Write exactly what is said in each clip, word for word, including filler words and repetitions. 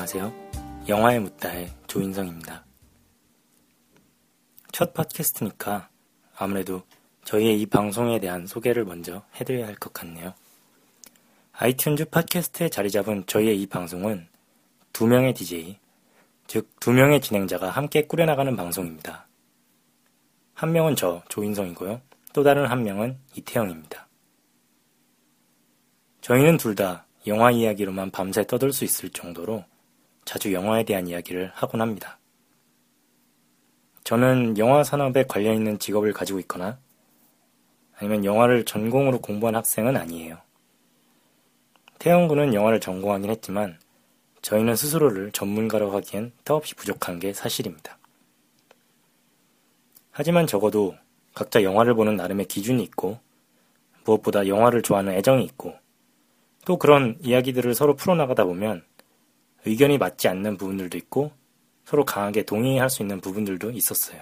안녕하세요. 영화에 묻다의 조인성입니다. 첫 팟캐스트니까 아무래도 저희의 이 방송에 대한 소개를 먼저 해드려야 할 것 같네요. 아이튠즈 팟캐스트에 자리 잡은 저희의 이 방송은 두 명의 디제이, 즉 두 명의 진행자가 함께 꾸려나가는 방송입니다. 한 명은 저 조인성이고요. 또 다른 한 명은 이태영입니다. 저희는 둘 다 영화 이야기로만 밤새 떠들 수 있을 정도로 자주 영화에 대한 이야기를 하곤 합니다. 저는 영화 산업에 관련 있는 직업을 가지고 있거나 아니면 영화를 전공으로 공부한 학생은 아니에요. 태영 군은 영화를 전공하긴 했지만 저희는 스스로를 전문가로 하기엔 더없이 부족한 게 사실입니다. 하지만 적어도 각자 영화를 보는 나름의 기준이 있고 무엇보다 영화를 좋아하는 애정이 있고 또 그런 이야기들을 서로 풀어나가다 보면 의견이 맞지 않는 부분들도 있고 서로 강하게 동의할 수 있는 부분들도 있었어요.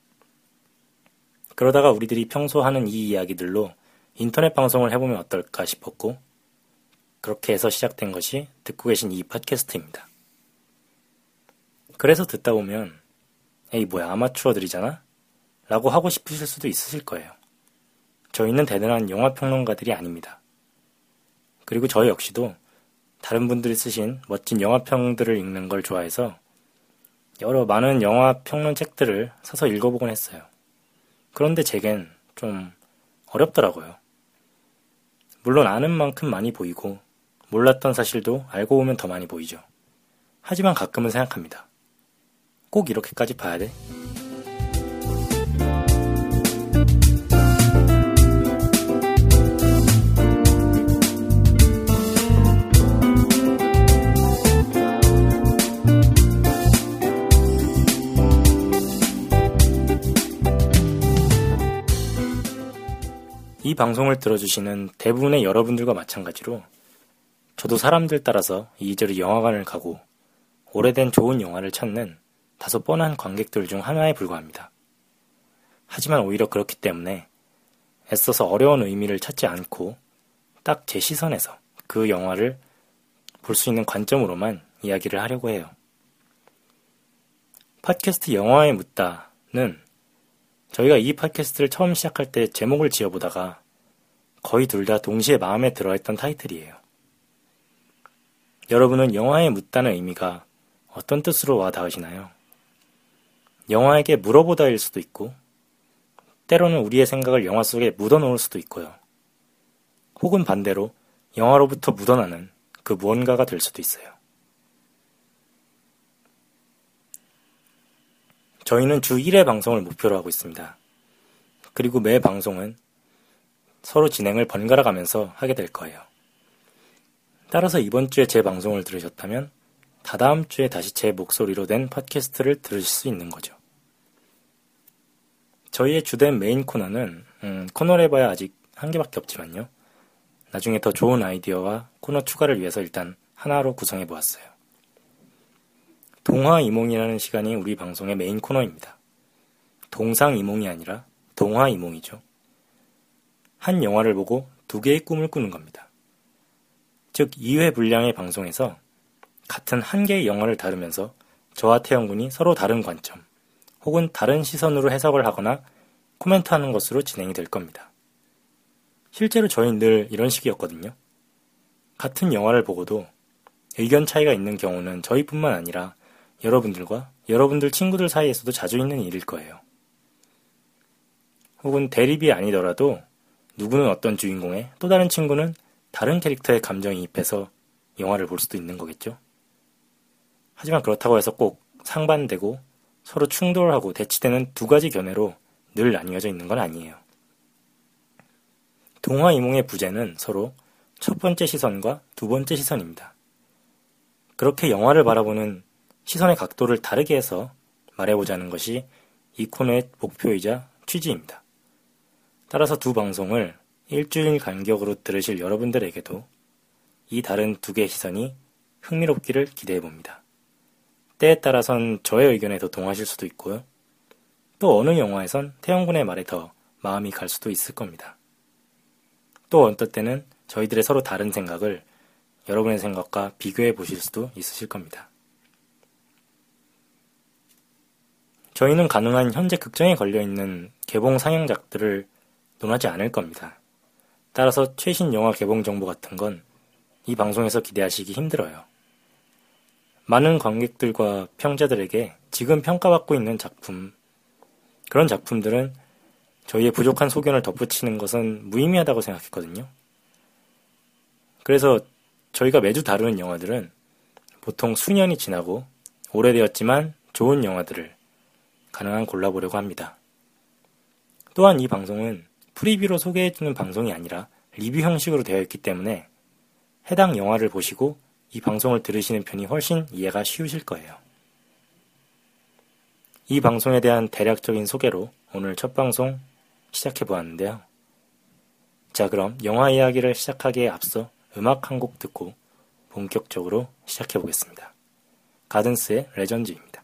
그러다가 우리들이 평소 하는 이 이야기들로 인터넷 방송을 해보면 어떨까 싶었고 그렇게 해서 시작된 것이 듣고 계신 이 팟캐스트입니다. 그래서 듣다 보면 에이 뭐야 아마추어들이잖아? 라고 하고 싶으실 수도 있으실 거예요. 저희는 대단한 영화평론가들이 아닙니다. 그리고 저 역시도 다른 분들이 쓰신 멋진 영화평들을 읽는 걸 좋아해서 여러 많은 영화평론 책들을 사서 읽어보곤 했어요. 그런데 제겐 좀 어렵더라고요. 물론 아는 만큼 많이 보이고 몰랐던 사실도 알고 보면 더 많이 보이죠. 하지만 가끔은 생각합니다. 꼭 이렇게까지 봐야 돼? 이 방송을 들어주시는 대부분의 여러분들과 마찬가지로 저도 사람들 따라서 이리저리 영화관을 가고 오래된 좋은 영화를 찾는 다소 뻔한 관객들 중 하나에 불과합니다. 하지만 오히려 그렇기 때문에 애써서 어려운 의미를 찾지 않고 딱 제 시선에서 그 영화를 볼 수 있는 관점으로만 이야기를 하려고 해요. 팟캐스트 영화에 묻다는 저희가 이 팟캐스트를 처음 시작할 때 제목을 지어보다가 거의 둘 다 동시에 마음에 들어했던 타이틀이에요. 여러분은 영화에 묻다는 의미가 어떤 뜻으로 와 닿으시나요? 영화에게 물어보다일 수도 있고 때로는 우리의 생각을 영화 속에 묻어놓을 수도 있고요. 혹은 반대로 영화로부터 묻어나는 그 무언가가 될 수도 있어요. 저희는 주 일 회 방송을 목표로 하고 있습니다. 그리고 매 방송은 서로 진행을 번갈아 가면서 하게 될 거예요. 따라서 이번 주에 제 방송을 들으셨다면 다다음 주에 다시 제 목소리로 된 팟캐스트를 들으실 수 있는 거죠. 저희의 주된 메인 코너는 음, 코너를 해봐야 아직 한 개밖에 없지만요. 나중에 더 좋은 아이디어와 코너 추가를 위해서 일단 하나로 구성해보았어요. 동화이몽이라는 시간이 우리 방송의 메인 코너입니다. 동상이몽이 아니라 동화이몽이죠. 한 영화를 보고 두 개의 꿈을 꾸는 겁니다. 즉 이 회 분량의 방송에서 같은 한 개의 영화를 다루면서 저와 태영군이 서로 다른 관점 혹은 다른 시선으로 해석을 하거나 코멘트하는 것으로 진행이 될 겁니다. 실제로 저희는 늘 이런 식이었거든요. 같은 영화를 보고도 의견 차이가 있는 경우는 저희뿐만 아니라 여러분들과 여러분들 친구들 사이에서도 자주 있는 일일 거예요. 혹은 대립이 아니더라도 누구는 어떤 주인공에 또 다른 친구는 다른 캐릭터의 감정이입해서 영화를 볼 수도 있는 거겠죠. 하지만 그렇다고 해서 꼭 상반되고 서로 충돌하고 대치되는 두 가지 견해로 늘 나뉘어져 있는 건 아니에요. 동화이몽의 부제는 서로 첫 번째 시선과 두 번째 시선입니다. 그렇게 영화를 바라보는 시선의 각도를 다르게 해서 말해보자는 것이 이 코너의 목표이자 취지입니다. 따라서 두 방송을 일주일 간격으로 들으실 여러분들에게도 이 다른 두 개의 시선이 흥미롭기를 기대해봅니다. 때에 따라선 저의 의견에 더 동하실 수도 있고요. 또 어느 영화에선 태영군의 말에 더 마음이 갈 수도 있을 겁니다. 또 어떤 때는 저희들의 서로 다른 생각을 여러분의 생각과 비교해 보실 수도 있으실 겁니다. 저희는 가능한 현재 극장에 걸려있는 개봉 상영작들을 논하지 않을 겁니다. 따라서 최신 영화 개봉 정보 같은 건 이 방송에서 기대하시기 힘들어요. 많은 관객들과 평자들에게 지금 평가받고 있는 작품, 그런 작품들은 저희의 부족한 소견을 덧붙이는 것은 무의미하다고 생각했거든요. 그래서 저희가 매주 다루는 영화들은 보통 수년이 지나고 오래되었지만 좋은 영화들을 가능한 골라보려고 합니다. 또한 이 방송은 프리뷰로 소개해주는 방송이 아니라 리뷰 형식으로 되어 있기 때문에 해당 영화를 보시고 이 방송을 들으시는 편이 훨씬 이해가 쉬우실 거예요. 이 방송에 대한 대략적인 소개로 오늘 첫 방송 시작해보았는데요. 자, 그럼 영화 이야기를 시작하기에 앞서 음악 한 곡 듣고 본격적으로 시작해보겠습니다. 가든스의 레전드입니다.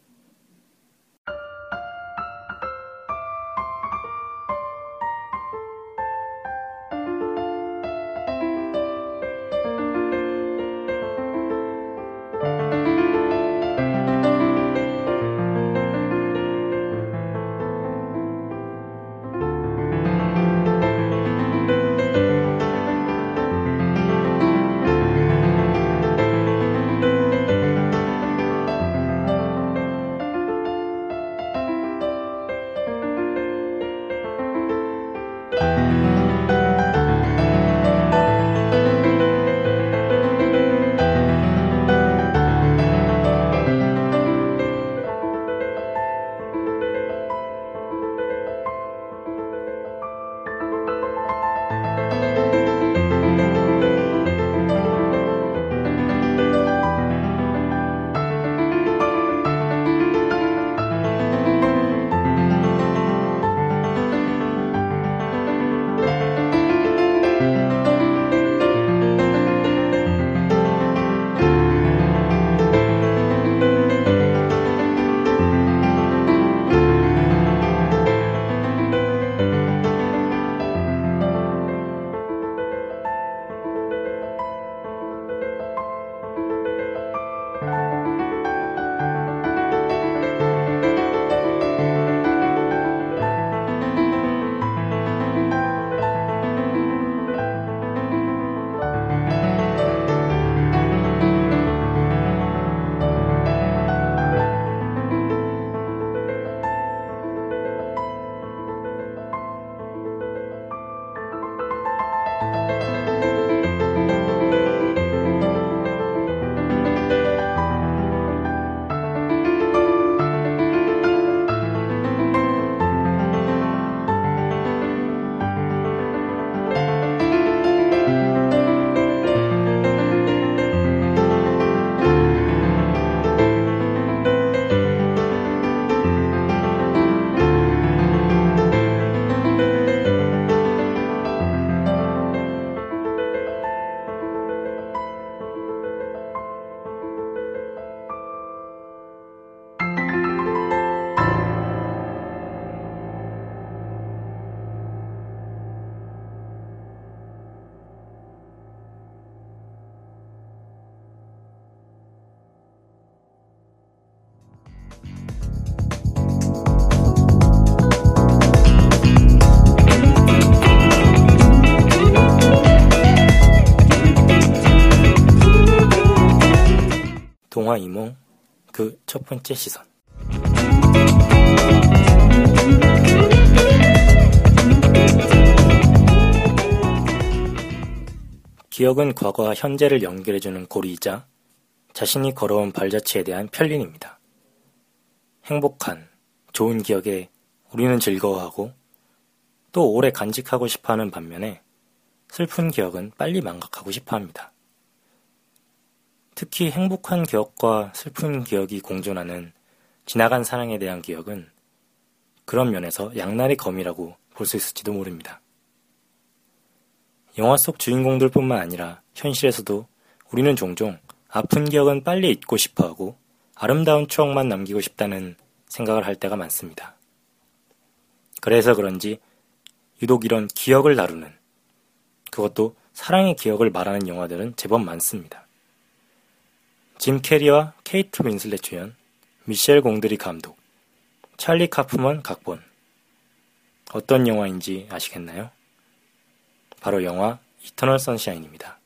동화 이몽 그 첫 번째 시선. 기억은 과거와 현재를 연결해주는 고리이자 자신이 걸어온 발자취에 대한 편린입니다. 행복한, 좋은 기억에 우리는 즐거워하고 또 오래 간직하고 싶어하는 반면에 슬픈 기억은 빨리 망각하고 싶어합니다. 특히 행복한 기억과 슬픈 기억이 공존하는 지나간 사랑에 대한 기억은 그런 면에서 양날의 검이라고 볼 수 있을지도 모릅니다. 영화 속 주인공들뿐만 아니라 현실에서도 우리는 종종 아픈 기억은 빨리 잊고 싶어하고 아름다운 추억만 남기고 싶다는 생각을 할 때가 많습니다. 그래서 그런지 유독 이런 기억을 다루는, 그것도 사랑의 기억을 말하는 영화들은 제법 많습니다. 짐 캐리와 케이트 윈슬렛 주연, 미셸 공드리 감독, 찰리 카프먼 각본. 어떤 영화인지 아시겠나요? 바로 영화 이터널 선샤인입니다.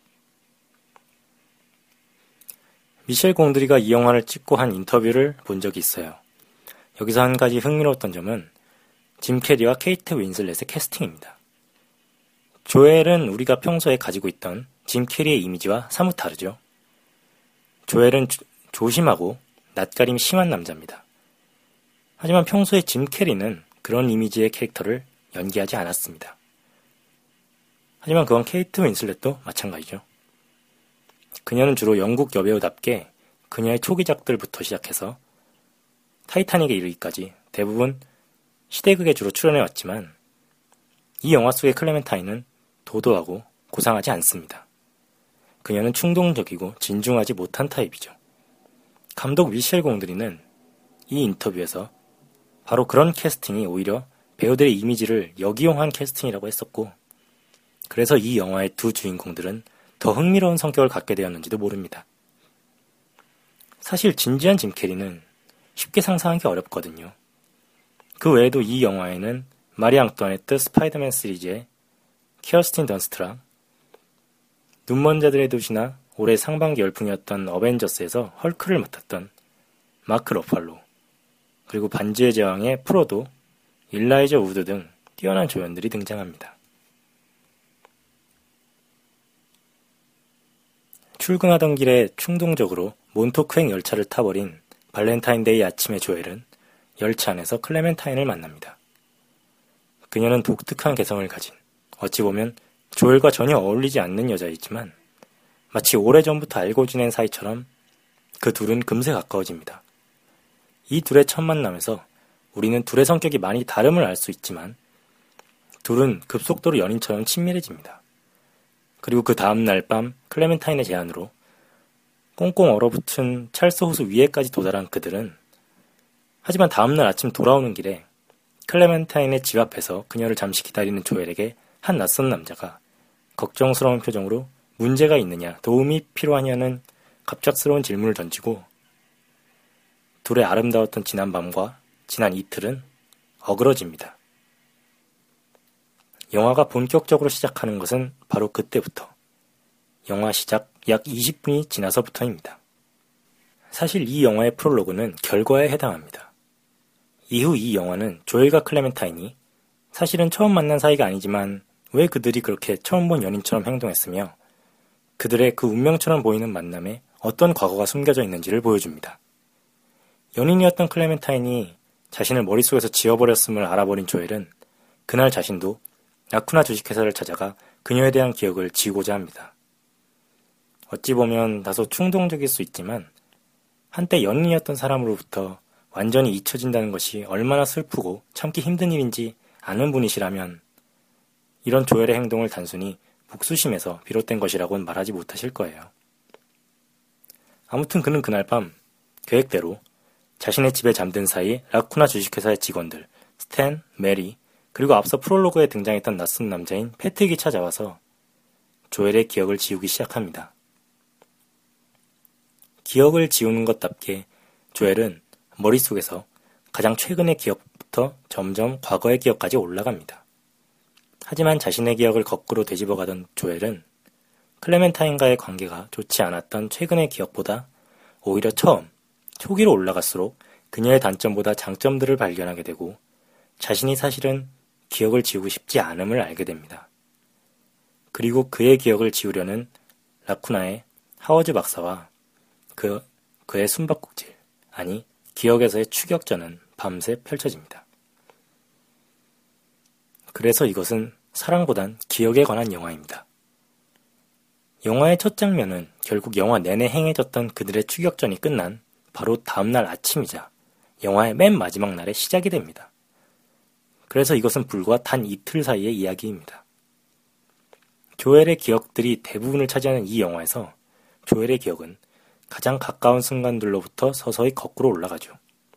미셸 공드리가 이 영화를 찍고 한 인터뷰를 본 적이 있어요. 여기서 한 가지 흥미로웠던 점은 짐 캐리와 케이트 윈슬렛의 캐스팅입니다. 조엘은 우리가 평소에 가지고 있던 짐 캐리의 이미지와 사뭇 다르죠. 조엘은 조, 조심하고 낯가림이 심한 남자입니다. 하지만 평소에 짐 캐리는 그런 이미지의 캐릭터를 연기하지 않았습니다. 하지만 그건 케이트 윈슬렛도 마찬가지죠. 그녀는 주로 영국 여배우답게 그녀의 초기작들부터 시작해서 타이타닉에 이르기까지 대부분 시대극에 주로 출연해왔지만 이 영화 속의 클레멘타인은 도도하고 고상하지 않습니다. 그녀는 충동적이고 진중하지 못한 타입이죠. 감독 미셸 공드리는 이 인터뷰에서 바로 그런 캐스팅이 오히려 배우들의 이미지를 역이용한 캐스팅이라고 했었고, 그래서 이 영화의 두 주인공들은 더 흥미로운 성격을 갖게 되었는지도 모릅니다. 사실 진지한 짐 캐리는 쉽게 상상하기 어렵거든요. 그 외에도 이 영화에는 마리 앙뚜아네트 스파이더맨 시리즈의 키어스틴 던스트랑 눈먼 자들의 도시나 올해 상반기 열풍이었던 어벤져스에서 헐크를 맡았던 마크 러팔로, 그리고 반지의 제왕의 프로도, 일라이저 우드 등 뛰어난 조연들이 등장합니다. 출근하던 길에 충동적으로 몬토크행 열차를 타버린 발렌타인데이 아침의 조엘은 열차 안에서 클레멘타인을 만납니다. 그녀는 독특한 개성을 가진, 어찌 보면 조엘과 전혀 어울리지 않는 여자이지만 마치 오래전부터 알고 지낸 사이처럼 그 둘은 금세 가까워집니다. 이 둘의 첫 만남에서 우리는 둘의 성격이 많이 다름을 알 수 있지만 둘은 급속도로 연인처럼 친밀해집니다. 그리고 그 다음날 밤 클레멘타인의 제안으로 꽁꽁 얼어붙은 찰스 호수 위에까지 도달한 그들은, 하지만 다음날 아침 돌아오는 길에 클레멘타인의 집 앞에서 그녀를 잠시 기다리는 조엘에게 한 낯선 남자가 걱정스러운 표정으로 문제가 있느냐, 도움이 필요하냐는 갑작스러운 질문을 던지고, 둘의 아름다웠던 지난 밤과 지난 이틀은 어그러집니다. 영화가 본격적으로 시작하는 것은 바로 그때부터, 영화 시작 약 이십 분이 지나서부터입니다. 사실 이 영화의 프롤로그는 결과에 해당합니다. 이후 이 영화는 조엘과 클레멘타인이 사실은 처음 만난 사이가 아니지만 왜 그들이 그렇게 처음 본 연인처럼 행동했으며 그들의 그 운명처럼 보이는 만남에 어떤 과거가 숨겨져 있는지를 보여줍니다. 연인이었던 클레멘타인이 자신을 머릿속에서 지워버렸음을 알아버린 조엘은 그날 자신도 라쿠나 주식회사를 찾아가 그녀에 대한 기억을 지우고자 합니다. 어찌 보면 다소 충동적일 수 있지만 한때 연인이었던 사람으로부터 완전히 잊혀진다는 것이 얼마나 슬프고 참기 힘든 일인지 아는 분이시라면 이런 조엘의 행동을 단순히 복수심에서 비롯된 것이라고는 말하지 못하실 거예요. 아무튼 그는 그날 밤 계획대로 자신의 집에 잠든 사이 라쿠나 주식회사의 직원들 스탠, 메리, 그리고 앞서 프롤로그에 등장했던 낯선 남자인 패트릭이 찾아와서 조엘의 기억을 지우기 시작합니다. 기억을 지우는 것답게 조엘은 머릿속에서 가장 최근의 기억부터 점점 과거의 기억까지 올라갑니다. 하지만 자신의 기억을 거꾸로 되짚어가던 조엘은 클레멘타인과의 관계가 좋지 않았던 최근의 기억보다 오히려 처음, 초기로 올라갈수록 그녀의 단점보다 장점들을 발견하게 되고 자신이 사실은 기억을 지우고 싶지 않음을 알게 됩니다. 그리고 그의 기억을 지우려는 라쿠나의 하워즈 박사와 그, 그의 숨바꼭질, 아니 기억에서의 추격전은 밤새 펼쳐집니다. 그래서 이것은 사랑보단 기억에 관한 영화입니다. 영화의 첫 장면은 결국 영화 내내 행해졌던 그들의 추격전이 끝난 바로 다음날 아침이자 영화의 맨 마지막 날의 시작이 됩니다. 그래서 이것은 불과 단 이틀 사이의 이야기입니다. 조엘의 기억들이 대부분을 차지하는 이 영화에서 조엘의 기억은 가장 가까운 순간들로부터 서서히 거꾸로 올라가죠.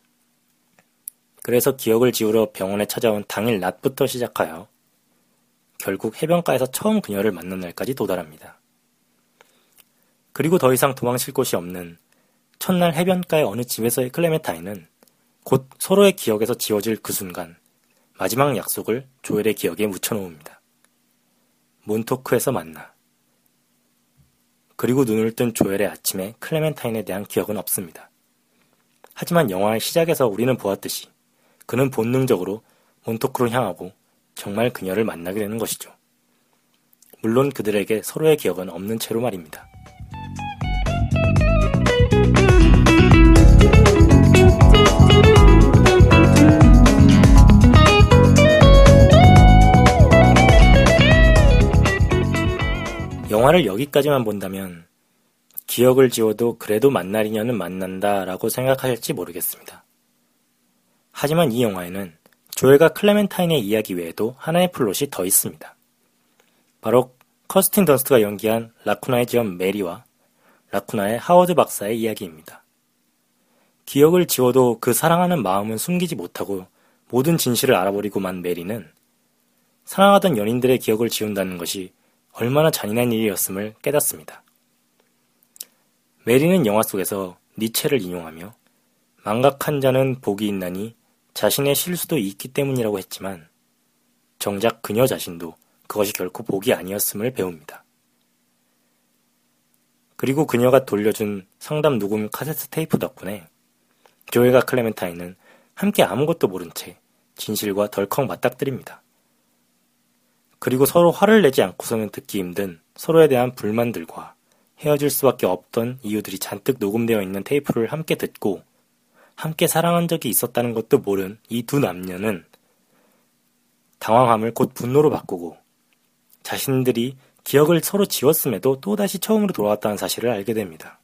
그래서 기억을 지우러 병원에 찾아온 당일 낮부터 시작하여 결국 해변가에서 처음 그녀를 만난 날까지 도달합니다. 그리고 더 이상 도망칠 곳이 없는 첫날 해변가의 어느 집에서의 클레멘타인은 곧 서로의 기억에서 지워질 그 순간 마지막 약속을 조엘의 기억에 묻혀놓습니다. 몬토크에서 만나. 그리고 눈을 뜬 조엘의 아침에 클레멘타인에 대한 기억은 없습니다. 하지만 영화의 시작에서 우리는 보았듯이 그는 본능적으로 몬토크로 향하고 정말 그녀를 만나게 되는 것이죠. 물론 그들에게 서로의 기억은 없는 채로 말입니다. 영화를 여기까지만 본다면 기억을 지워도 그래도 만날 인연은 만난다 라고 생각하실지 모르겠습니다. 하지만 이 영화에는 조엘과 클레멘타인의 이야기 외에도 하나의 플롯이 더 있습니다. 바로 커스틴 던스트가 연기한 라쿠나의 지엄 메리와 라쿠나의 하워드 박사의 이야기입니다. 기억을 지워도 그 사랑하는 마음은 숨기지 못하고 모든 진실을 알아버리고만 메리는 사랑하던 연인들의 기억을 지운다는 것이 얼마나 잔인한 일이었음을 깨닫습니다. 메리는 영화 속에서 니체를 인용하며 망각한 자는 복이 있나니 자신의 실수도 있기 때문이라고 했지만 정작 그녀 자신도 그것이 결코 복이 아니었음을 배웁니다. 그리고 그녀가 돌려준 상담 녹음 카세트 테이프 덕분에 조엘과 클레멘타인은 함께 아무것도 모른 채 진실과 덜컥 맞닥뜨립니다. 그리고 서로 화를 내지 않고서는 듣기 힘든 서로에 대한 불만들과 헤어질 수밖에 없던 이유들이 잔뜩 녹음되어 있는 테이프를 함께 듣고 함께 사랑한 적이 있었다는 것도 모른 이 두 남녀는 당황함을 곧 분노로 바꾸고 자신들이 기억을 서로 지웠음에도 또다시 처음으로 돌아왔다는 사실을 알게 됩니다.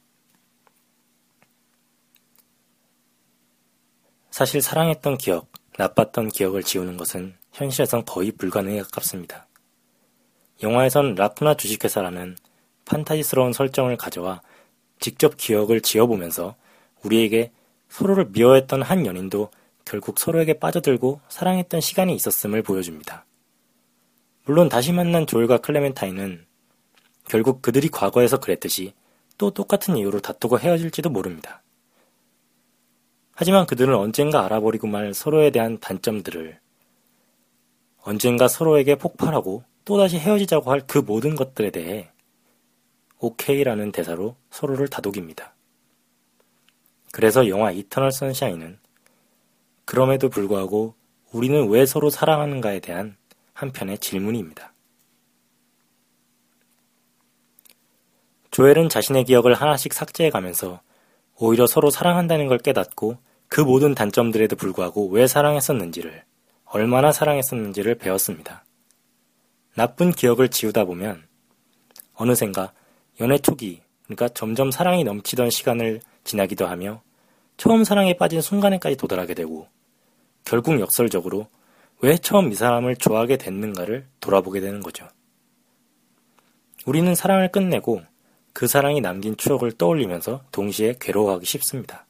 사실 사랑했던 기억, 나빴던 기억을 지우는 것은 현실에선 거의 불가능에 가깝습니다. 영화에선 라쿠나 주식회사라는 판타지스러운 설정을 가져와 직접 기억을 지어보면서 우리에게 서로를 미워했던 한 연인도 결국 서로에게 빠져들고 사랑했던 시간이 있었음을 보여줍니다. 물론 다시 만난 조엘과 클레멘타인은 결국 그들이 과거에서 그랬듯이 또 똑같은 이유로 다투고 헤어질지도 모릅니다. 하지만 그들은 언젠가 알아버리고 말 서로에 대한 단점들을 언젠가 서로에게 폭발하고 또다시 헤어지자고 할 그 모든 것들에 대해 오케이라는 대사로 서로를 다독입니다. 그래서 영화 이터널 선샤인은 그럼에도 불구하고 우리는 왜 서로 사랑하는가에 대한 한편의 질문입니다. 조엘은 자신의 기억을 하나씩 삭제해가면서 오히려 서로 사랑한다는 걸 깨닫고 그 모든 단점들에도 불구하고 왜 사랑했었는지를, 얼마나 사랑했었는지를 배웠습니다. 나쁜 기억을 지우다 보면 어느샌가 연애 초기, 그러니까 점점 사랑이 넘치던 시간을 지나기도 하며 처음 사랑에 빠진 순간에까지 도달하게 되고 결국 역설적으로 왜 처음 이 사람을 좋아하게 됐는가를 돌아보게 되는 거죠. 우리는 사랑을 끝내고 그 사랑이 남긴 추억을 떠올리면서 동시에 괴로워하기 쉽습니다.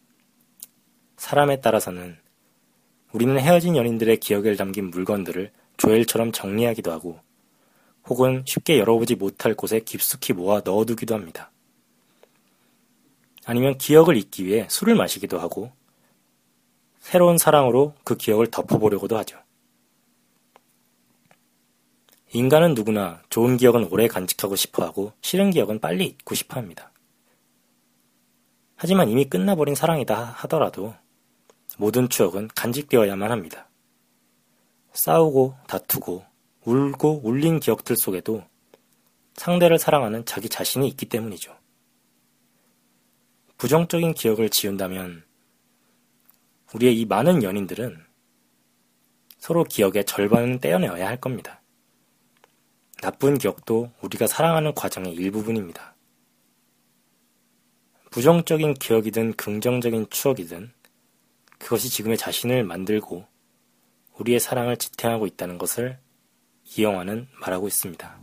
사람에 따라서는 우리는 헤어진 연인들의 기억에 담긴 물건들을 조엘처럼 정리하기도 하고 혹은 쉽게 열어보지 못할 곳에 깊숙이 모아 넣어두기도 합니다. 아니면 기억을 잊기 위해 술을 마시기도 하고 새로운 사랑으로 그 기억을 덮어보려고도 하죠. 인간은 누구나 좋은 기억은 오래 간직하고 싶어하고 싫은 기억은 빨리 잊고 싶어합니다. 하지만 이미 끝나버린 사랑이다 하더라도 모든 추억은 간직되어야만 합니다. 싸우고 다투고 울고 울린 기억들 속에도 상대를 사랑하는 자기 자신이 있기 때문이죠. 부정적인 기억을 지운다면 우리의 이 많은 연인들은 서로 기억의 절반은 떼어내어야 할 겁니다. 나쁜 기억도 우리가 사랑하는 과정의 일부분입니다. 부정적인 기억이든 긍정적인 추억이든 그것이 지금의 자신을 만들고 우리의 사랑을 지탱하고 있다는 것을 이 영화는 말하고 있습니다.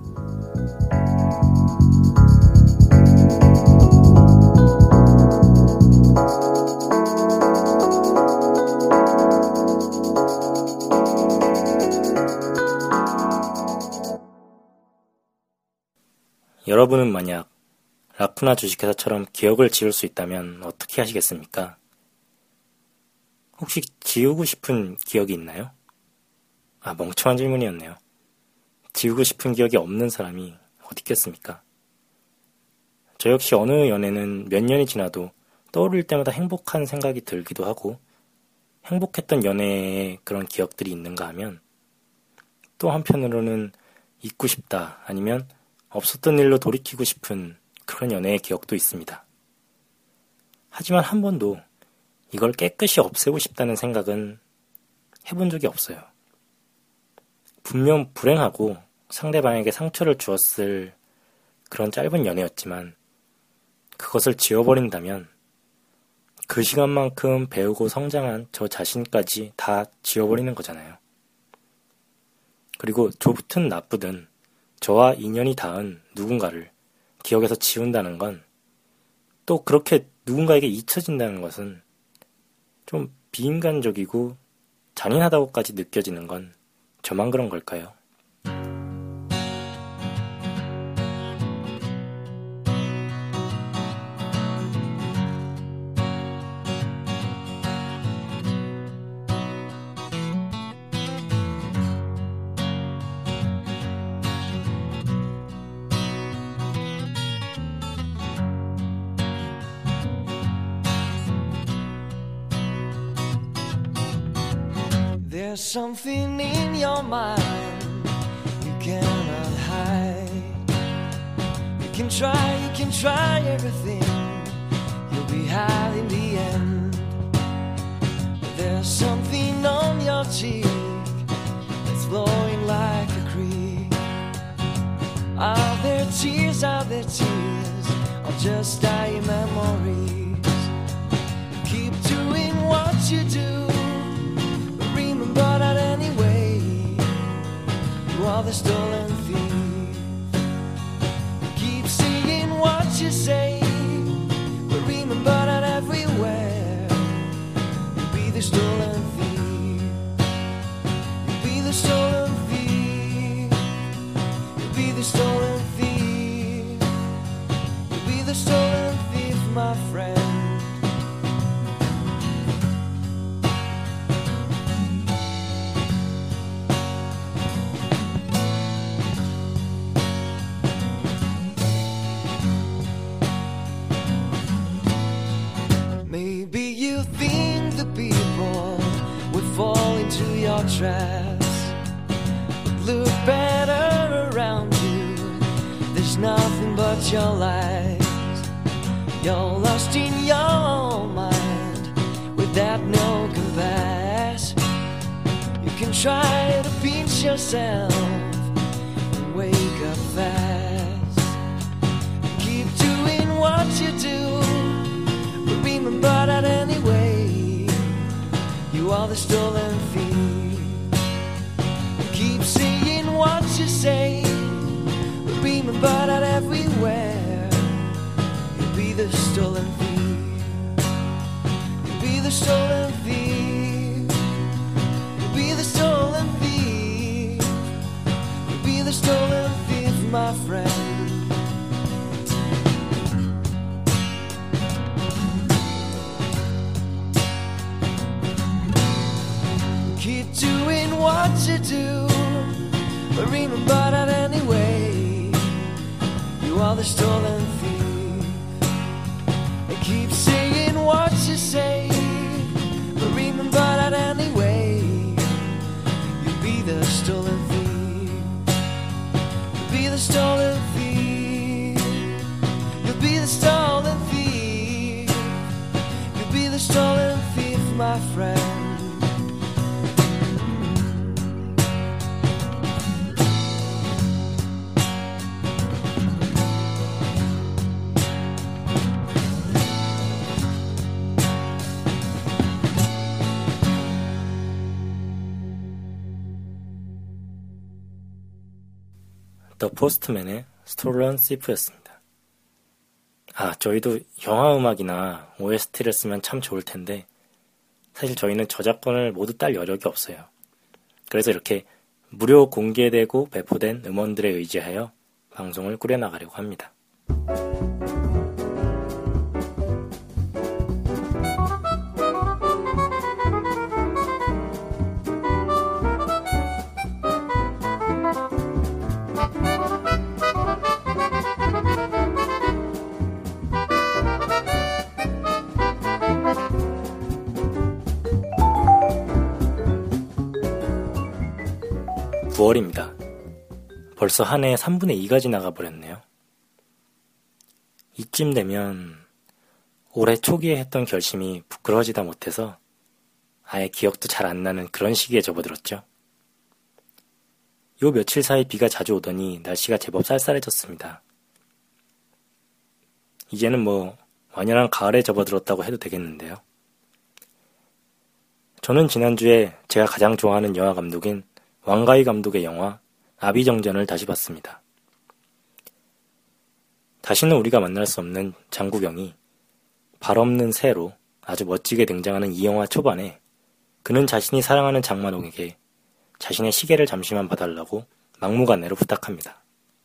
여러분은 만약 라쿠나 주식회사처럼 기억을 지울 수 있다면 어떻게 하시겠습니까? 혹시 지우고 싶은 기억이 있나요? 아, 멍청한 질문이었네요. 지우고 싶은 기억이 없는 사람이 어디 있겠습니까? 저 역시 어느 연애는 몇 년이 지나도 떠오를 때마다 행복한 생각이 들기도 하고 행복했던 연애의 그런 기억들이 있는가 하면 또 한편으로는 잊고 싶다 아니면 없었던 일로 돌이키고 싶은 그런 연애의 기억도 있습니다. 하지만 한 번도 이걸 깨끗이 없애고 싶다는 생각은 해본 적이 없어요. 분명 불행하고 상대방에게 상처를 주었을 그런 짧은 연애였지만 그것을 지워버린다면 그 시간만큼 배우고 성장한 저 자신까지 다 지워버리는 거잖아요. 그리고 좋든 나쁘든 저와 인연이 닿은 누군가를 기억에서 지운다는 건 또 그렇게 누군가에게 잊혀진다는 것은 좀 비인간적이고 잔인하다고까지 느껴지는 건 저만 그런 걸까요? There's something in your mind you cannot hide. You can try, you can try everything, you'll be high in the end. There's something on your cheek that's flowing like a creek. Are there tears, are there tears, or just dying memories? Keep doing what you do, but not anyway, you are the stolen thief. Keep saying what you say, but remember not everywhere. You'll be the stolen thief. You'll be the stolen thief. You'll be the stolen thief. You'll be the stolen thief, my friend. Maybe you think the people would fall into your traps, but look better around you. There's nothing but your lies. You're lost in your mind without no compass. You can try to pinch yourself and wake up fast. Keep doing what you do, remember that anyway, you are the stolen thief. Keep saying what you say, but remember that everywhere, you'll be the stolen thief. You'll be the stolen thief. You'll be the stolen thief. You'll be the stolen thief, my friend. Keep doing what you do, but remember that anyway, you are the stolen thief. And keep saying what you say, but remember that anyway, you'll be the stolen thief. You'll be the stolen thief. You'll be the stolen thief. You'll be the stolen thief, my friend. 더 포스트맨의 스톨런 시프였습니다. 아, 저희도 영화 음악이나 오에스티를 쓰면 참 좋을 텐데 사실 저희는 저작권을 모두 딸 여력이 없어요. 그래서 이렇게 무료 공개되고 배포된 음원들에 의지하여 방송을 꾸려나가려고 합니다. 구월입니다. 벌써 한 해에 삼분의 이가 지나가 버렸네요. 이쯤 되면 올해 초기에 했던 결심이 부끄러워지다 못해서 아예 기억도 잘 안 나는 그런 시기에 접어들었죠. 요 며칠 사이 비가 자주 오더니 날씨가 제법 쌀쌀해졌습니다. 이제는 뭐 완연한 가을에 접어들었다고 해도 되겠는데요. 저는 지난주에 제가 가장 좋아하는 영화 감독인 왕가희 감독의 영화 아비정전을 다시 봤습니다. 다시는 우리가 만날 수 없는 장국영이 발 없는 새로 아주 멋지게 등장하는 이 영화 초반에 그는 자신이 사랑하는 장만옥에게 자신의 시계를 잠시만 봐달라고 막무가내로 부탁합니다.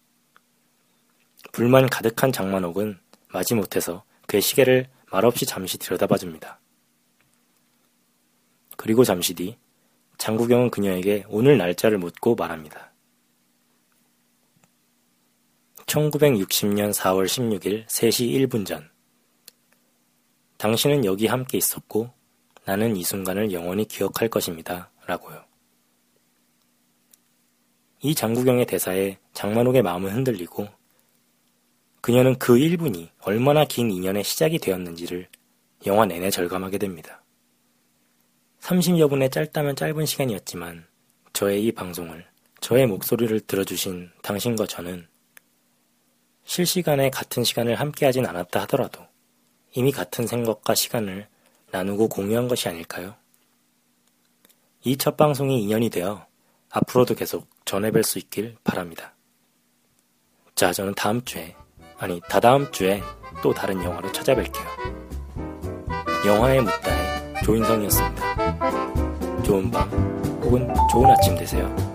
불만 가득한 장만옥은 마지못해서 그의 시계를 말없이 잠시 들여다봐줍니다. 그리고 잠시 뒤 장국영은 그녀에게 오늘 날짜를 묻고 말합니다. 천구백육십년 사월 십육일 세 시 일 분 전 당신은 여기 함께 있었고 나는 이 순간을 영원히 기억할 것입니다. 라고요. 이 장국영의 대사에 장만옥의 마음은 흔들리고 그녀는 그 일 분이 얼마나 긴 인연의 시작이 되었는지를 영화 내내 절감하게 됩니다. 삼십여 분의 짧다면 짧은 시간이었지만 저의 이 방송을, 저의 목소리를 들어주신 당신과 저는 실시간에 같은 시간을 함께하진 않았다 하더라도 이미 같은 생각과 시간을 나누고 공유한 것이 아닐까요? 이 첫 방송이 인연이 되어 앞으로도 계속 전해 뵐 수 있길 바랍니다. 자, 저는 다음 주에, 아니 다다음 주에 또 다른 영화로 찾아뵐게요. 영화의 묻다의 조인성이었습니다. 좋은 밤 혹은 좋은 아침 되세요.